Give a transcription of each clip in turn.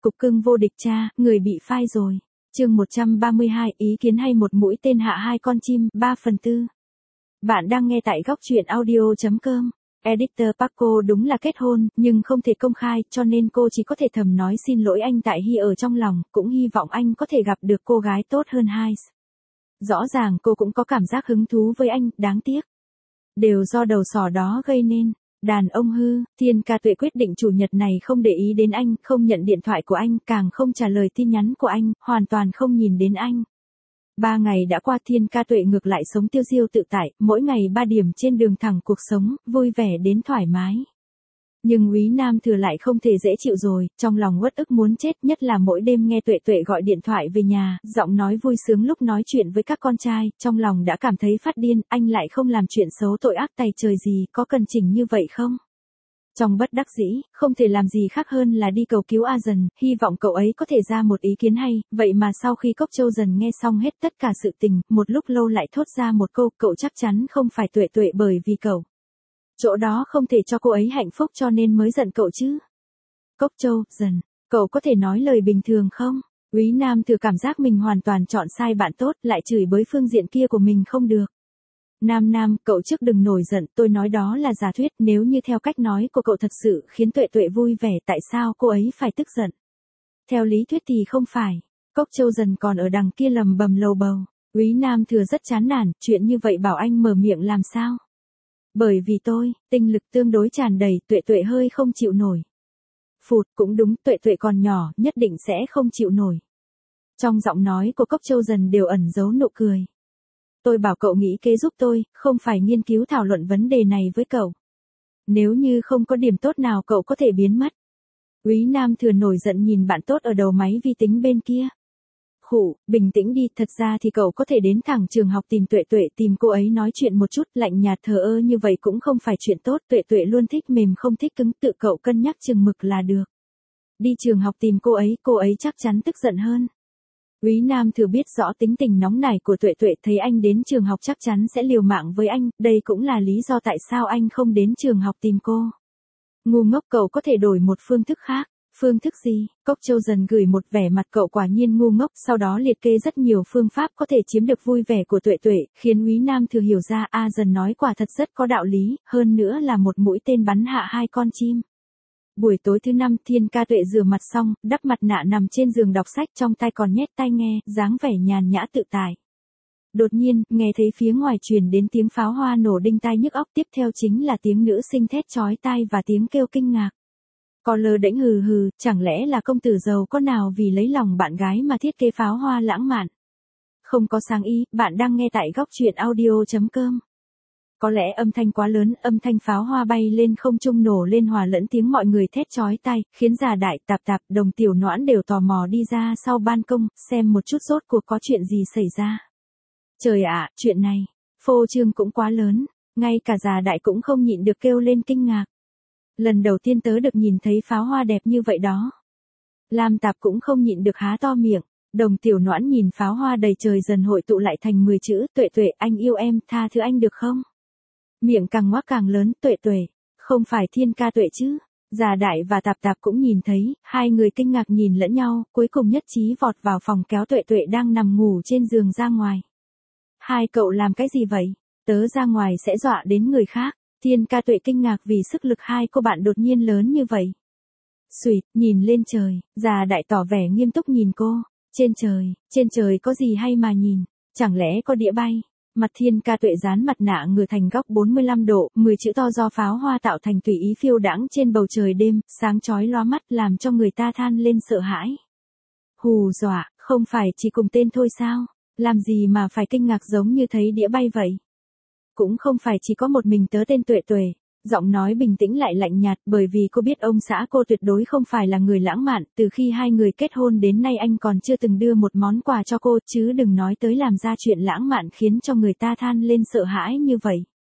cục cưng vô địch cha, người bị phai rồi. Chương 132, ý kiến hay một mũi tên hạ hai con chim, 3/4. Bạn đang nghe tại góc truyện audio.com. Editor Paco đúng là kết hôn, nhưng không thể công khai, cho nên cô chỉ có thể thầm nói xin lỗi anh tại Hy ở trong lòng, cũng hy vọng anh có thể gặp được cô gái tốt hơn Hai. Rõ ràng cô cũng có cảm giác hứng thú với anh, đáng tiếc. Đều do đầu sỏ đó gây nên. Đàn ông hư, Thiên Ca Tuệ quyết định chủ nhật này không để ý đến anh, không nhận điện thoại của anh, càng không trả lời tin nhắn của anh, hoàn toàn không nhìn đến anh. 3 ngày đã qua, Thiên Ca Tuệ ngược lại sống tiêu diêu tự tại, mỗi ngày 3 điểm trên đường thẳng cuộc sống, vui vẻ đến thoải mái. Nhưng Úy Nam Thừa lại không thể dễ chịu rồi, trong lòng uất ức muốn chết, nhất là mỗi đêm nghe Tuệ Tuệ gọi điện thoại về nhà, giọng nói vui sướng lúc nói chuyện với các con trai, trong lòng đã cảm thấy phát điên, anh lại không làm chuyện xấu tội ác tày trời gì, có cần chỉnh như vậy không? Trong bất đắc dĩ, không thể làm gì khác hơn là đi cầu cứu A Dần, hy vọng cậu ấy có thể ra một ý kiến hay, vậy mà sau khi Cốc Châu Dần nghe xong hết tất cả sự tình, một lúc lâu lại thốt ra một câu, cậu chắc chắn không phải Tuệ Tuệ bởi vì cậu. Chỗ đó không thể cho cô ấy hạnh phúc cho nên mới giận cậu chứ. Cốc Châu Dần, cậu có thể nói lời bình thường không? Úy Nam Thừa cảm giác mình hoàn toàn chọn sai bạn tốt, lại chửi bới phương diện kia của mình không được. Nam, cậu trước đừng nổi giận, tôi nói đó là giả thuyết, nếu như theo cách nói của cậu thật sự khiến Tuệ Tuệ vui vẻ, tại sao cô ấy phải tức giận? Theo lý thuyết thì không phải. Cốc Châu Dần còn ở đằng kia lầm bầm lầu bầu. Úy Nam Thừa rất chán nản, chuyện như vậy bảo anh mở miệng làm sao? Bởi vì tôi, tinh lực tương đối tràn đầy, Tuệ Tuệ hơi không chịu nổi. Phụt, cũng đúng, Tuệ Tuệ còn nhỏ, nhất định sẽ không chịu nổi. Trong giọng nói của Cốc Châu Dần đều ẩn giấu nụ cười. Tôi bảo cậu nghĩ kế giúp tôi, không phải nghiên cứu thảo luận vấn đề này với cậu. Nếu như không có điểm tốt nào cậu có thể biến mất. Úy Nam Thừa nổi giận nhìn bạn tốt ở đầu máy vi tính bên kia. Khụ, bình tĩnh đi, thật ra thì cậu có thể đến thẳng trường học tìm Tuệ Tuệ, tìm cô ấy nói chuyện một chút, lạnh nhạt thờ ơ như vậy cũng không phải chuyện tốt, Tuệ Tuệ luôn thích mềm không thích cứng, tự cậu cân nhắc chừng mực là được. Đi trường học tìm cô ấy chắc chắn tức giận hơn. Úy Nam Thừa biết rõ tính tình nóng nảy của Tuệ Tuệ, thấy anh đến trường học chắc chắn sẽ liều mạng với anh, đây cũng là lý do tại sao anh không đến trường học tìm cô. Ngu ngốc, cậu có thể đổi một phương thức khác. Phương thức gì? Cốc Châu Dần gửi một vẻ mặt cậu quả nhiên ngu ngốc, sau đó liệt kê rất nhiều phương pháp có thể chiếm được vui vẻ của Tuệ Tuệ, khiến Úy Nam Thừa hiểu ra A Dần nói quả thật rất có đạo lý, hơn nữa là một mũi tên bắn hạ hai con chim. Buổi tối thứ 5, Thiên Ca Tuệ rửa mặt xong, đắp mặt nạ nằm trên giường đọc sách, trong tay còn nhét tai nghe, dáng vẻ nhàn nhã tự tại. Đột nhiên, nghe thấy phía ngoài truyền đến tiếng pháo hoa nổ đinh tai nhức óc, tiếp theo chính là tiếng nữ sinh thét chói tai và tiếng kêu kinh ngạc. Có lơ đễnh hừ hừ, chẳng lẽ là công tử giàu có nào vì lấy lòng bạn gái mà thiết kế pháo hoa lãng mạn? Không có sáng ý, bạn đang nghe tại góc truyện audio.com. Có lẽ âm thanh quá lớn, âm thanh pháo hoa bay lên không trung nổ lên hòa lẫn tiếng mọi người thét chói tai, khiến Già Đại, Tạp, Đồng Tiểu Noãn đều tò mò đi ra sau ban công, xem một chút rốt cuộc có chuyện gì xảy ra. Trời ạ, chuyện này, phô trương cũng quá lớn, ngay cả Già Đại cũng không nhịn được kêu lên kinh ngạc. Lần đầu tiên tớ được nhìn thấy pháo hoa đẹp như vậy đó. Lam Tạp cũng không nhịn được há to miệng. Đồng Tiểu Noãn nhìn pháo hoa đầy trời dần hội tụ lại thành 10 chữ, Tuệ Tuệ, anh yêu em, tha thứ anh được không? Miệng càng ngoác càng lớn, Tuệ Tuệ, không phải Thiên Ca Tuệ chứ? Già Đại và Tạp cũng nhìn thấy, hai người kinh ngạc nhìn lẫn nhau, cuối cùng nhất trí vọt vào phòng kéo Tuệ Tuệ đang nằm ngủ trên giường ra ngoài. Hai cậu làm cái gì vậy? Tớ ra ngoài sẽ dọa đến người khác. Thiên Ca Tuệ kinh ngạc vì sức lực hai cô bạn đột nhiên lớn như vậy. Xuỵt, nhìn lên trời, Già Đại tỏ vẻ nghiêm túc nhìn cô. Trên trời có gì hay mà nhìn? Chẳng lẽ có đĩa bay? Mặt Thiên Ca Tuệ dán mặt nạ ngửa thành góc 45 độ, 10 chữ to do pháo hoa tạo thành tùy ý phiêu đãng trên bầu trời đêm, sáng chói lóa mắt làm cho người ta than lên sợ hãi. Hù dọa, không phải chỉ cùng tên thôi sao? Làm gì mà phải kinh ngạc giống như thấy đĩa bay vậy? Cũng không phải chỉ có một mình tớ tên Tuệ Tuệ. Giọng nói bình tĩnh lại lạnh nhạt, bởi vì cô biết ông xã cô tuyệt đối không phải là người lãng mạn, từ khi hai người kết hôn đến nay anh còn chưa từng đưa một món quà cho cô, chứ đừng nói tới làm ra chuyện lãng mạn khiến cho người ta than lên sợ hãi như vậy.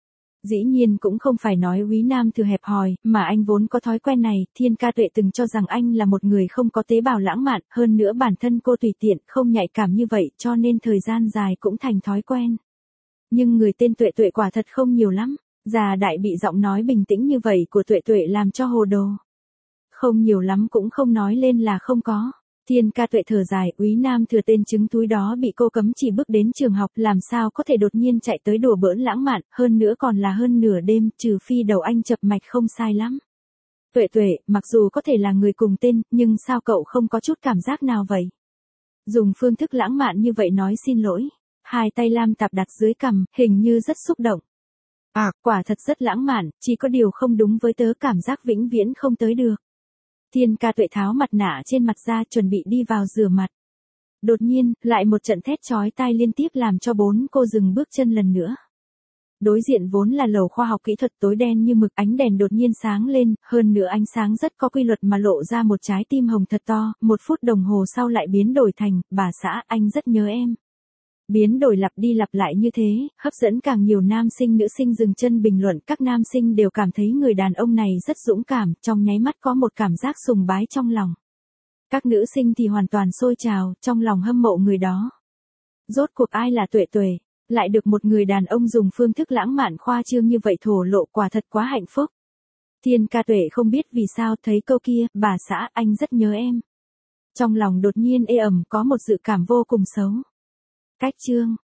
Dĩ nhiên cũng không phải nói Úy Nam Thừa hẹp hòi, mà anh vốn có thói quen này, Thiên Ca Tuệ từng cho rằng anh là một người không có tế bào lãng mạn, hơn nữa bản thân cô tùy tiện, không nhạy cảm như vậy, cho nên thời gian dài cũng thành thói quen. Nhưng người tên Tuệ Tuệ quả thật không nhiều lắm. Già Đại bị giọng nói bình tĩnh như vậy của Tuệ Tuệ làm cho hồ đồ. Không nhiều lắm cũng không nói lên là không có. Thiên Ca Tuệ thở dài, Úy Nam Thừa tên trứng túi đó bị cô cấm chỉ bước đến trường học, làm sao có thể đột nhiên chạy tới đùa bỡn lãng mạn, hơn nữa còn là hơn nửa đêm, trừ phi đầu anh chập mạch không sai lắm. Tuệ Tuệ, mặc dù có thể là người cùng tên, nhưng sao cậu không có chút cảm giác nào vậy? Dùng phương thức lãng mạn như vậy nói xin lỗi. Hai tay Lam Tạp đặt dưới cằm, hình như rất xúc động. À, quả thật rất lãng mạn, chỉ có điều không đúng với tớ, cảm giác vĩnh viễn không tới được. Thiên Ca Tuệ tháo mặt nạ trên mặt ra, chuẩn bị đi vào rửa mặt. Đột nhiên, lại một trận thét chói tai liên tiếp làm cho bốn cô dừng bước chân lần nữa. Đối diện vốn là lầu khoa học kỹ thuật tối đen như mực, ánh đèn đột nhiên sáng lên, hơn nữa ánh sáng rất có quy luật mà lộ ra một trái tim hồng thật to, 1 phút đồng hồ sau lại biến đổi thành, bà xã, anh rất nhớ em. Biến đổi lặp đi lặp lại như thế, hấp dẫn càng nhiều nam sinh nữ sinh dừng chân bình luận, các nam sinh đều cảm thấy người đàn ông này rất dũng cảm, trong nháy mắt có một cảm giác sùng bái trong lòng. Các nữ sinh thì hoàn toàn sôi trào, trong lòng hâm mộ người đó. Rốt cuộc ai là Tuệ Tuệ, lại được một người đàn ông dùng phương thức lãng mạn khoa trương như vậy thổ lộ, quả thật quá hạnh phúc. Thiên Ca Tuệ không biết vì sao thấy câu kia, bà xã, anh rất nhớ em. Trong lòng đột nhiên ê ẩm, có một dự cảm vô cùng xấu. Cách chương